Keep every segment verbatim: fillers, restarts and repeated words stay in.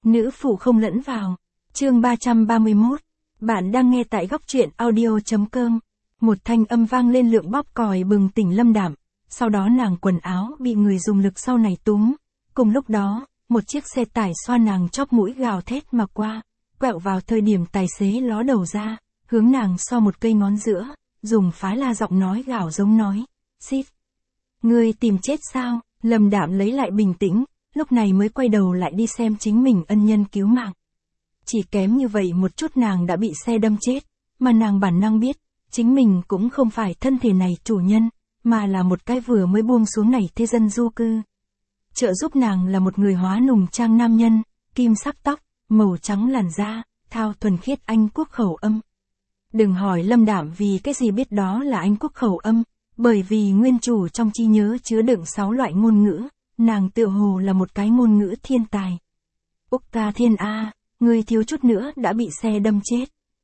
Nữ phụ không lẫn vào. Chương ba trăm ba mươi mốt. Bạn đang nghe tại góc truyện audio.com. Một thanh âm vang lên lượng bóp còi bừng tỉnh Lâm Đạm, sau đó nàng quần áo bị người dùng lực sau này túm. Cùng lúc đó, một chiếc xe tải xoa nàng chóp mũi gào thét mà qua, quẹo vào thời điểm tài xế ló đầu ra, hướng nàng so một cây ngón giữa, dùng phá la giọng nói gào giống nói, xít. Ngươi tìm chết sao? Lâm Đạm lấy lại bình tĩnh, lúc này mới quay đầu lại đi xem chính mình ân nhân cứu mạng. Chỉ kém như vậy một chút nàng đã bị xe đâm chết, mà nàng bản năng biết, chính mình cũng không phải thân thể này chủ nhân, mà là một cái vừa mới buông xuống này thế dân du cư. Trợ giúp nàng là một người hóa nùng trang nam nhân, kim sắc tóc, màu trắng làn da, thao thuần khiết Anh quốc khẩu âm. Đừng hỏi Lâm Đạm vì cái gì biết đó là Anh quốc khẩu âm, bởi vì nguyên chủ trong trí nhớ chứa đựng sáu loại ngôn ngữ, nàng tựa hồ là một cái ngôn ngữ thiên tài. Úc ca thiên A, ngươi thiếu chút nữa đã bị xe đâm chết.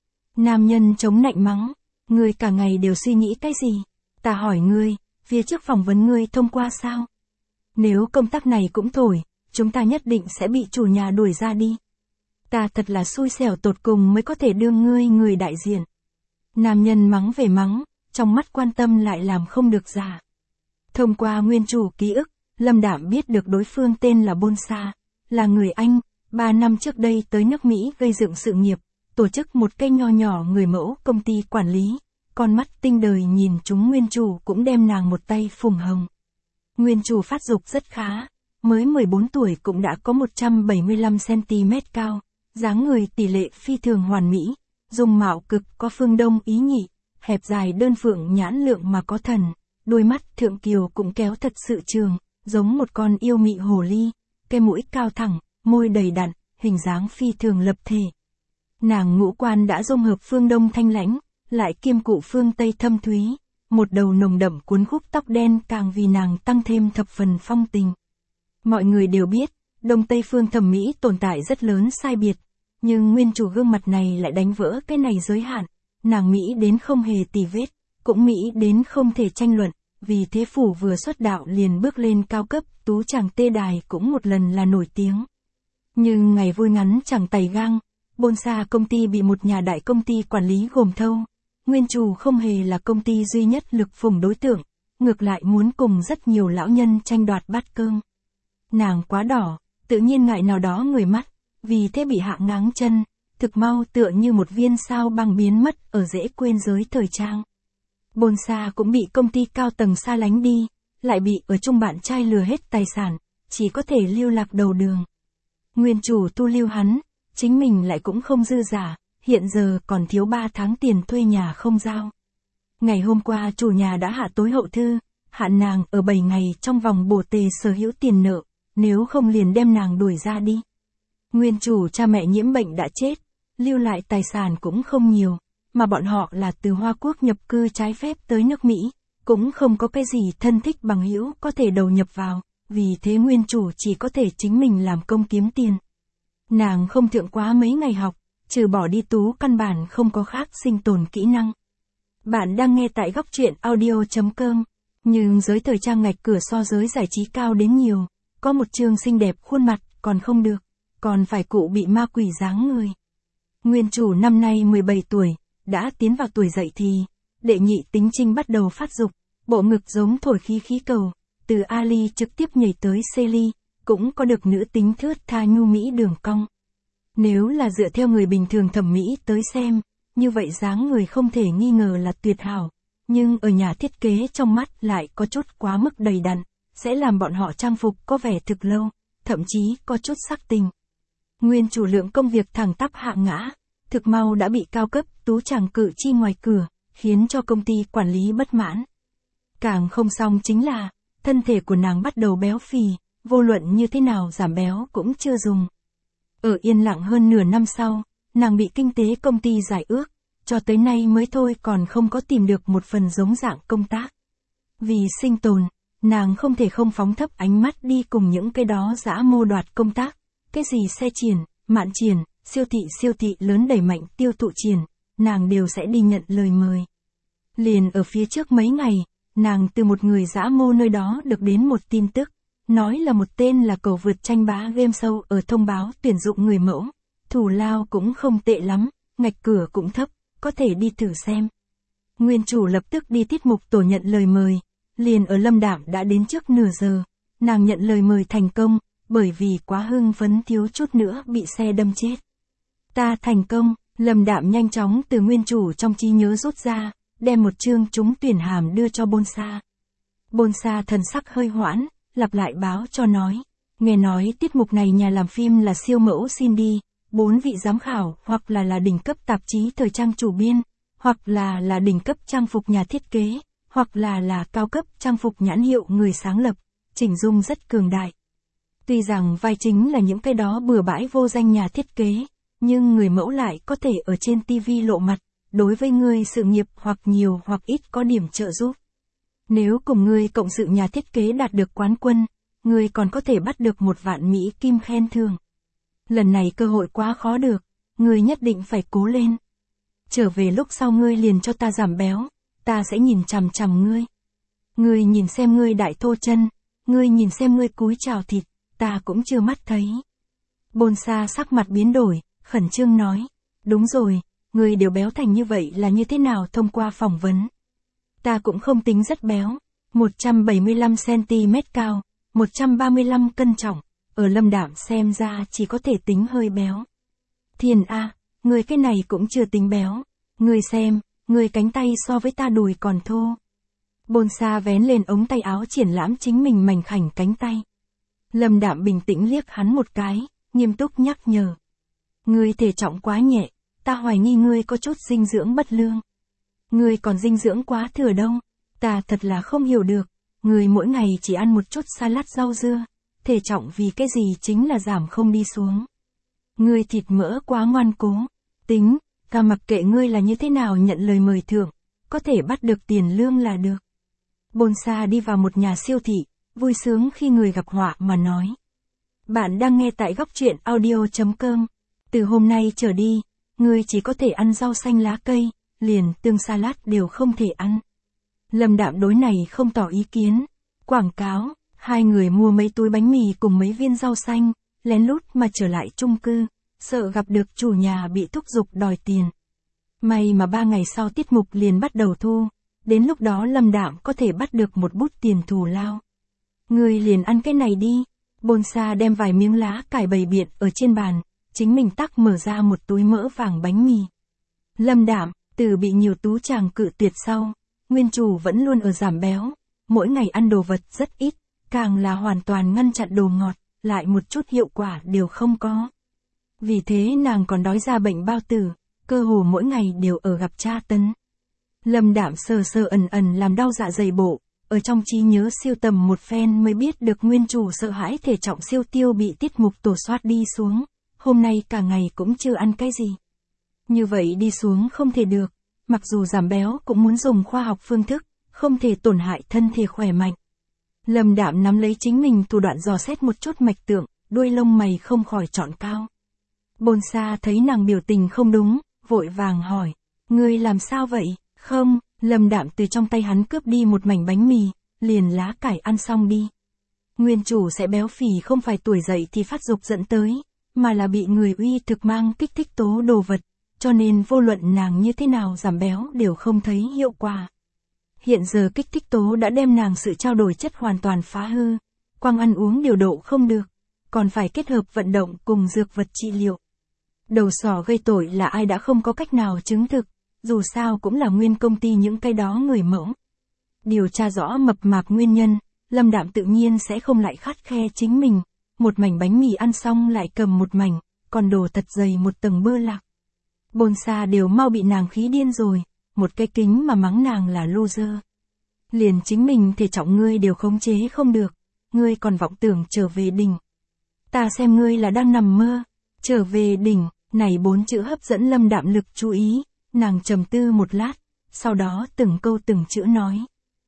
Nam nhân chống nạnh mắng, ngươi cả ngày đều suy nghĩ cái gì? Ta hỏi ngươi, phía trước phỏng vấn ngươi thông qua sao? Nếu công tác này cũng thổi, chúng ta nhất định sẽ bị chủ nhà đuổi ra đi. Ta thật là xui xẻo tột cùng mới có thể đương ngươi người đại diện. Nam nhân mắng về mắng, trong mắt quan tâm lại làm không được giả. Thông qua nguyên chủ ký ức, Lâm Đạm biết được đối phương tên là Bonsa, là người Anh, ba năm trước đây tới nước Mỹ gây dựng sự nghiệp, tổ chức một cái nho nhỏ người mẫu công ty quản lý, con mắt tinh đời nhìn chúng nguyên chủ cũng đem nàng một tay phùng hồng. Nguyên chủ phát dục rất khá, mới mười bốn tuổi cũng đã có một trăm bảy mươi lăm xăng-ti-mét cao, dáng người tỷ lệ phi thường hoàn mỹ, dung mạo cực có phương Đông ý nhị, hẹp dài đơn phượng nhãn lượng mà có thần, đôi mắt thượng kiều cũng kéo thật sự trường, giống một con yêu mị hồ ly, cái mũi cao thẳng, môi đầy đặn, hình dáng phi thường lập thể. Nàng ngũ quan đã dung hợp phương Đông thanh lãnh, lại kiêm cụ phương Tây thâm thúy, một đầu nồng đậm cuốn khúc tóc đen càng vì nàng tăng thêm thập phần phong tình. Mọi người đều biết, Đông Tây phương thẩm mỹ tồn tại rất lớn sai biệt, nhưng nguyên chủ gương mặt này lại đánh vỡ cái này giới hạn, nàng Mỹ đến không hề tì vết, cũng Mỹ đến không thể tranh luận, vì thế phủ vừa xuất đạo liền bước lên cao cấp, tú chàng tê đài cũng một lần là nổi tiếng. Nhưng ngày vui ngắn chẳng tày gang, Bonsa công ty bị một nhà đại công ty quản lý gồm thâu. Nguyên chủ không hề là công ty duy nhất lực phủng đối tượng, ngược lại muốn cùng rất nhiều lão nhân tranh đoạt bát cơm. Nàng quá đỏ, tự nhiên ngại nào đó người mắt, vì thế bị hạ ngáng chân, thực mau tựa như một viên sao băng biến mất ở dễ quên giới thời trang. Bonsa cũng bị công ty cao tầng xa lánh đi, lại bị ở chung bạn trai lừa hết tài sản, chỉ có thể lưu lạc đầu đường. Nguyên chủ tu lưu hắn, chính mình lại cũng không dư giả, hiện giờ còn thiếu ba tháng tiền thuê nhà không giao. Ngày hôm qua chủ nhà đã hạ tối hậu thư, hạn nàng ở bảy ngày trong vòng bổ tề sở hữu tiền nợ, nếu không liền đem nàng đuổi ra đi. Nguyên chủ cha mẹ nhiễm bệnh đã chết, lưu lại tài sản cũng không nhiều, mà bọn họ là từ Hoa Quốc nhập cư trái phép tới nước Mỹ, cũng không có cái gì thân thích bằng hữu có thể đầu nhập vào, vì thế nguyên chủ chỉ có thể chính mình làm công kiếm tiền. Nàng không thượng quá mấy ngày học, trừ bỏ đi tú căn bản không có khác sinh tồn kỹ năng. Bạn đang nghe tại góc truyện audio.com, nhưng giới thời trang ngạch cửa so giới giải trí cao đến nhiều, có một chương xinh đẹp khuôn mặt còn không được, còn phải cụ bị ma quỷ dáng người. Nguyên chủ năm nay mười bảy tuổi, đã tiến vào tuổi dậy thì, đệ nhị tính trinh bắt đầu phát dục, bộ ngực giống thổi khí khí cầu, từ Ali trực tiếp nhảy tới Celi, cũng có được nữ tính thướt tha nhu mỹ đường cong. Nếu là dựa theo người bình thường thẩm mỹ tới xem, như vậy dáng người không thể nghi ngờ là tuyệt hảo, nhưng ở nhà thiết kế trong mắt lại có chút quá mức đầy đặn, sẽ làm bọn họ trang phục có vẻ thực lâu, thậm chí có chút sắc tình. Nguyên chủ lượng công việc thẳng tắp hạ ngã, thực mau đã bị cao cấp tú chàng cử chi ngoài cửa, khiến cho công ty quản lý bất mãn. Càng không xong chính là, thân thể của nàng bắt đầu béo phì, vô luận như thế nào giảm béo cũng chưa dùng. Ở yên lặng hơn nửa năm sau, nàng bị kinh tế công ty giải ước, cho tới nay mới thôi còn không có tìm được một phần giống dạng công tác. Vì sinh tồn, nàng không thể không phóng thấp ánh mắt đi cùng những cái đó dã mô đoạt công tác, cái gì xe triển, mạn triển, siêu thị siêu thị lớn đẩy mạnh tiêu thụ triển, nàng đều sẽ đi nhận lời mời. Liền ở phía trước mấy ngày, nàng từ một người dã mô nơi đó được đến một tin tức, nói là một tên là cầu vượt tranh bá game show ở thông báo tuyển dụng người mẫu. Thù lao cũng không tệ lắm, ngạch cửa cũng thấp, có thể đi thử xem. Nguyên chủ lập tức đi tiết mục tổ nhận lời mời, liền ở Lâm Đạm đã đến trước nửa giờ. Nàng nhận lời mời thành công, bởi vì quá hưng phấn thiếu chút nữa bị xe đâm chết. Ta thành công, Lâm Đạm nhanh chóng từ nguyên chủ trong trí nhớ rút ra, đem một chương trúng tuyển hàm đưa cho Bonsa. Bonsa thần sắc hơi hoãn, lặp lại báo cho nói. Nghe nói tiết mục này nhà làm phim là siêu mẫu xin đi, bốn vị giám khảo hoặc là là đỉnh cấp tạp chí thời trang chủ biên, hoặc là là đỉnh cấp trang phục nhà thiết kế, hoặc là là cao cấp trang phục nhãn hiệu người sáng lập, chỉnh dung rất cường đại. Tuy rằng vai chính là những cái đó bừa bãi vô danh nhà thiết kế, nhưng người mẫu lại có thể ở trên ti vi lộ mặt, đối với người sự nghiệp hoặc nhiều hoặc ít có điểm trợ giúp. Nếu cùng người cộng sự nhà thiết kế đạt được quán quân, người còn có thể bắt được một vạn Mỹ kim khen thưởng. Lần này cơ hội quá khó được, người nhất định phải cố lên. Trở về lúc sau ngươi liền cho ta giảm béo, ta sẽ nhìn chằm chằm ngươi. Ngươi nhìn xem ngươi đại thô chân, ngươi nhìn xem ngươi cúi chào thịt, ta cũng chưa mắt thấy. Bonsa sắc mặt biến đổi, khẩn trương nói, đúng rồi, ngươi đều béo thành như vậy là như thế nào thông qua phỏng vấn. Ta cũng không tính rất béo, một trăm bảy mươi lăm xăng ti mét cao, một trăm ba mươi lăm cân trọng, ở Lâm Đạm xem ra chỉ có thể tính hơi béo. Thiên A, ngươi cái này cũng chưa tính béo, ngươi xem, ngươi cánh tay so với ta đùi còn thô. Bonsa vén lên ống tay áo triển lãm chính mình mảnh khảnh cánh tay. Lâm Đạm bình tĩnh liếc hắn một cái, nghiêm túc nhắc nhở. Ngươi thể trọng quá nhẹ, ta hoài nghi ngươi có chút dinh dưỡng bất lương. Ngươi còn dinh dưỡng quá thừa đâu, ta thật là không hiểu được, ngươi mỗi ngày chỉ ăn một chút salad rau dưa, thể trọng vì cái gì chính là giảm không đi xuống. Ngươi thịt mỡ quá ngoan cố, tính, ta mặc kệ ngươi là như thế nào nhận lời mời thưởng, có thể bắt được tiền lương là được. Bonsa đi vào một nhà siêu thị, vui sướng khi người gặp họa mà nói. Bạn đang nghe tại góc truyện audio chấm com. Từ hôm nay trở đi, ngươi chỉ có thể ăn rau xanh lá cây, liền tương salad đều không thể ăn. Lâm Đạm đối này không tỏ ý kiến. Quảng cáo, hai người mua mấy túi bánh mì cùng mấy viên rau xanh, lén lút mà trở lại chung cư, sợ gặp được chủ nhà bị thúc giục đòi tiền. May mà ba ngày sau tiết mục liền bắt đầu thu, đến lúc đó Lâm Đạm có thể bắt được một bút tiền thù lao. Ngươi liền ăn cái này đi. Bonsa đem vài miếng lá cải bày biện ở trên bàn, chính mình tắc mở ra một túi mỡ vàng bánh mì. Lâm Đạm, từ bị nhiều tú chàng cự tuyệt sau, nguyên chủ vẫn luôn ở giảm béo, mỗi ngày ăn đồ vật rất ít, càng là hoàn toàn ngăn chặn đồ ngọt, lại một chút hiệu quả đều không có. Vì thế nàng còn đói ra bệnh bao tử, cơ hồ mỗi ngày đều ở gặp tra tấn. Lâm Đạm sờ sờ ẩn ẩn làm đau dạ dày bộ, ở trong trí nhớ siêu tầm một phen mới biết được nguyên chủ sợ hãi thể trọng siêu tiêu bị tiết mục tổ soát đi xuống, hôm nay cả ngày cũng chưa ăn cái gì. Như vậy đi xuống không thể được, mặc dù giảm béo cũng muốn dùng khoa học phương thức, không thể tổn hại thân thể khỏe mạnh. Lâm Đạm nắm lấy chính mình thủ đoạn dò xét một chút mạch tượng, đuôi lông mày không khỏi trọn cao. Bonsa thấy nàng biểu tình không đúng, vội vàng hỏi, ngươi làm sao vậy? Không, Lâm Đạm từ trong tay hắn cướp đi một mảnh bánh mì, liền lá cải ăn xong đi. Nguyên chủ sẽ béo phì không phải tuổi dậy thì phát dục dẫn tới, mà là bị người uy thực mang kích thích tố đồ vật, cho nên vô luận nàng như thế nào giảm béo đều không thấy hiệu quả. Hiện giờ kích thích tố đã đem nàng sự trao đổi chất hoàn toàn phá hư, quang ăn uống điều độ không được, còn phải kết hợp vận động cùng dược vật trị liệu. Đầu sỏ gây tội là ai đã không có cách nào chứng thực, dù sao cũng là nguyên công ty những cái đó người mẫu. Điều tra rõ mập mạp nguyên nhân, Lâm Đạm tự nhiên sẽ không lại khắt khe chính mình, một mảnh bánh mì ăn xong lại cầm một mảnh, còn đồ thật dày một tầng bơ lạc. Bonsa đều mau bị nàng khí điên rồi, một cái kính mà mắng nàng là loser. Liền chính mình thể trọng ngươi đều khống chế không được, ngươi còn vọng tưởng trở về đỉnh. Ta xem ngươi là đang nằm mơ, trở về đỉnh, này bốn chữ hấp dẫn Lâm Đạm lực chú ý, nàng trầm tư một lát, sau đó từng câu từng chữ nói.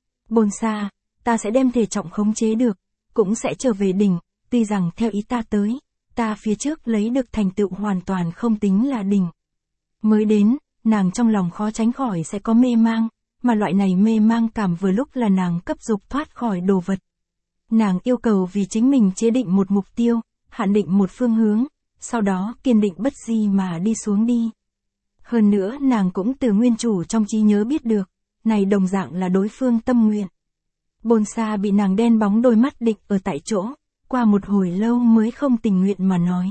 Bonsa, ta sẽ đem thể trọng khống chế được, cũng sẽ trở về đỉnh, tuy rằng theo ý ta tới, ta phía trước lấy được thành tựu hoàn toàn không tính là đỉnh. Mới đến, nàng trong lòng khó tránh khỏi sẽ có mê mang, mà loại này mê mang cảm vừa lúc là nàng cấp dục thoát khỏi đồ vật. Nàng yêu cầu vì chính mình chế định một mục tiêu, hạn định một phương hướng, sau đó kiên định bất di mà đi xuống đi. Hơn nữa nàng cũng từ nguyên chủ trong trí nhớ biết được, này đồng dạng là đối phương tâm nguyện. Bồn Sa bị nàng đen bóng đôi mắt định ở tại chỗ, qua một hồi lâu mới không tình nguyện mà nói.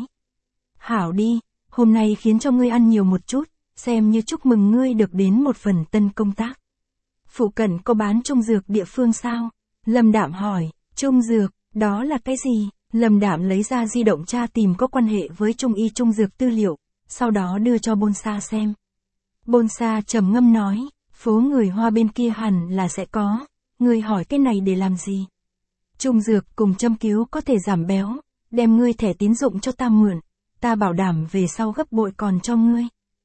Hảo đi, hôm nay khiến cho ngươi ăn nhiều một chút, xem như chúc mừng ngươi được đến một phần tân công tác. Phụ cận có bán trung dược địa phương sao? Lâm Đạm hỏi, trung dược, đó là cái gì? Lâm Đạm lấy ra di động tra tìm có quan hệ với trung y trung dược tư liệu, sau đó đưa cho Bồn Sa xem. Bồn Sa trầm ngâm nói, phố người Hoa bên kia hẳn là sẽ có, ngươi hỏi cái này để làm gì? Trung dược cùng châm cứu có thể giảm béo, đem ngươi thẻ tín dụng cho ta mượn, ta bảo đảm về sau gấp bội còn cho ngươi.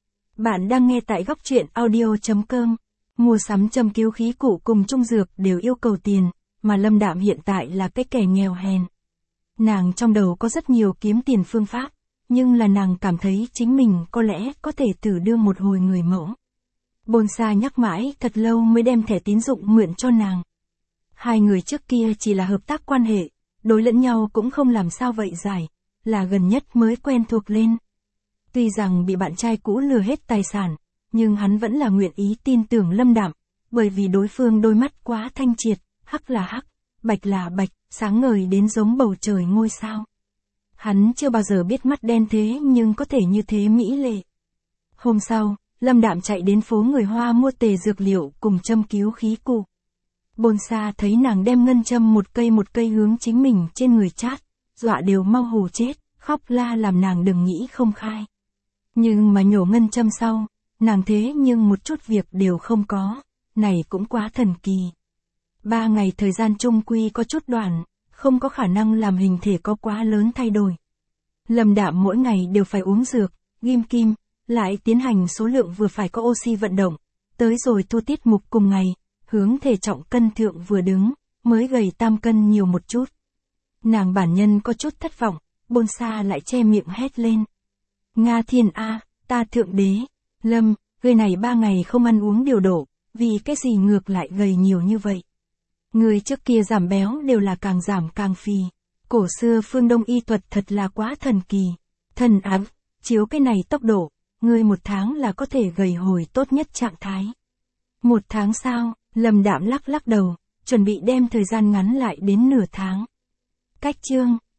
Bạn đang nghe tại góc truyện audio chấm com. Mua sắm châm cứu khí cụ cùng trung dược đều yêu cầu tiền, mà Lâm Đạm hiện tại là cái kẻ nghèo hèn. Nàng trong đầu có rất nhiều kiếm tiền phương pháp, nhưng là nàng cảm thấy chính mình có lẽ có thể thử đương một hồi người mẫu. Bồn Sa nhắc mãi thật lâu mới đem thẻ tín dụng mượn cho nàng. Hai người trước kia chỉ là hợp tác quan hệ, đối lẫn nhau cũng không làm sao vậy giải, là gần nhất mới quen thuộc lên. Tuy rằng bị bạn trai cũ lừa hết tài sản, nhưng hắn vẫn là nguyện ý tin tưởng Lâm Đạm, bởi vì đối phương đôi mắt quá thanh triệt, hắc là hắc, bạch là bạch, sáng ngời đến giống bầu trời ngôi sao. Hắn chưa bao giờ biết mắt đen thế nhưng có thể như thế mỹ lệ. Hôm sau, Lâm Đạm chạy đến phố người Hoa mua tề dược liệu cùng châm cứu khí cụ. Bồn Sa thấy nàng đem ngân châm một cây một cây hướng chính mình trên người chát, dọa đều mau hù chết, khóc la làm nàng đừng nghĩ không khai. Nhưng mà nhổ ngân châm sau, nàng thế nhưng một chút việc đều không có, này cũng quá thần kỳ. Ba ngày thời gian chung quy có chút đoạn, không có khả năng làm hình thể có quá lớn thay đổi. Lâm Đạm mỗi ngày đều phải uống dược, ghim kim, lại tiến hành số lượng vừa phải có oxy vận động, tới rồi thu tiết mục cùng ngày, hướng thể trọng cân thượng vừa đứng, mới gầy tam cân nhiều một chút. Nàng bản nhân có chút thất vọng, Bồn Sa lại che miệng hét lên. Nga Thiên A, ta thượng đế, Lâm, người này ba ngày không ăn uống điều độ, vì cái gì ngược lại gầy nhiều như vậy. Người trước kia giảm béo đều là càng giảm càng phì. Cổ xưa phương Đông y thuật thật là quá thần kỳ. Thần ám, chiếu cái này tốc độ, người một tháng là có thể gầy hồi tốt nhất trạng thái. Một tháng sau, Lâm Đạm lắc lắc đầu, chuẩn bị đem thời gian ngắn lại đến nửa tháng. Cách chương